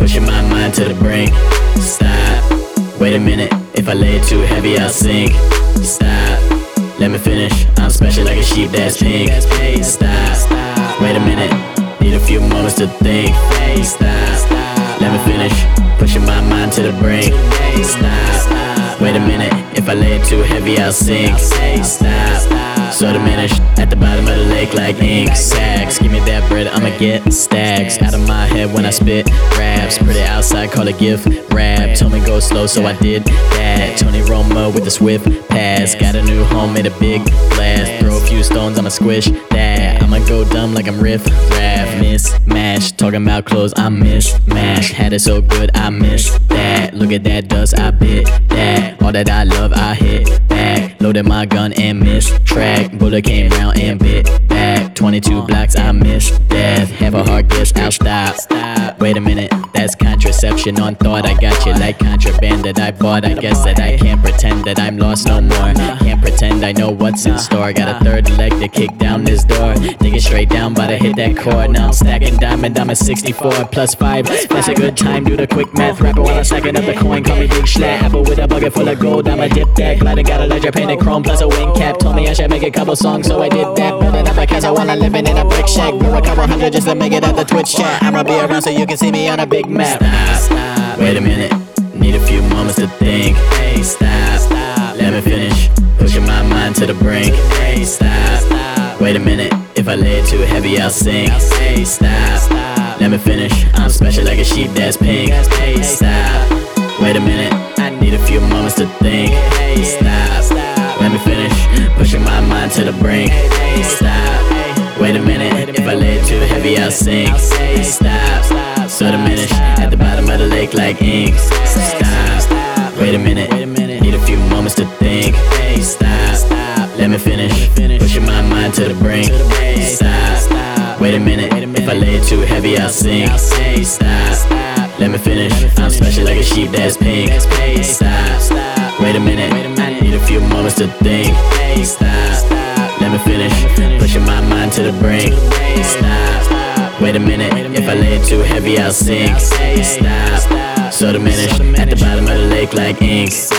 pushing my mind to the brink. Stop, wait a minute, if I lay it too heavy I'll sink. Stop, let me finish, I'm special like a sheep that's pink. Stop, wait a minute, need a few moments to think. Stop, let me finish, pushing my mind to the brink. Stop, wait a minute, if I lay it too heavy I'll sink. Stop, so diminished, at the bottom of the lake like ink sacks. Give me that bread, I'ma get stacks out of my head when I spit raps. Pretty outside, call it gift rap. Told me go slow, so I did that. Tony Romo with the swift pass. Got a new home, made a big blast. Throw a few stones, I'ma squish that. I'ma go dumb like I'm riff raff. Mismatch, talking about clothes, I mismatch. Had it so good, I miss that. Look at that dust, I bit that. All that I love, I hit back. Loaded my gun and missed track. Bullet came round and bit back. 22 blocks, I missed death. Have a hard guess, I'll stop. Wait a minute, that's contraception on thought. I got you like contraband that I bought. I guess that I can't pretend that I'm lost no more. Can't pretend I know what's in store. Got a third leg to kick down this door. Dig it straight down, but I hit that chord. Now I'm stacking diamond, I'm a 64 plus 5. That's a good time, do the quick math. Rapper while I'm stacking up the coin, call me Big Schlatt. Apple with a bucket full of gold, I'ma dip that. Glad I got a ledger painted chrome plus a wing cap. Told me I should make a couple songs, so I did that. Building up because I wanna live in a brick shack. Blew a couple hundred just to make it out the Twitch chat. I'ma be around so you can see me on a big map. Stop, wait a minute, need a few moments to think. Stop, let me finish, pushing my mind to the brink. Stop, wait a minute, if I lay it too heavy I'll sink. Stop, let me finish, I'm special like a sheep that's pink. Stop, wait a minute, I need a few moments to think. Stop, let me finish, pushing my mind to the brink. Stop, wait a minute, if I lay it too heavy I'll sink. Stop, so diminished, at the bottom of the lake like ink. Stop, wait a minute, need a few moments to think. Stop, let me finish, pushing my mind to the brink. Stop, wait a minute, if I lay it too heavy I'll sink. Stop, let me finish, I'm special like a sheep that's pink. Stop, wait a minute, I need a few moments to think. Stop, let me finish, pushing my mind to the brink. Stop, wait a minute, if I lay it too heavy I'll sink. Stop, so diminished, at the bottom of the lake like ink.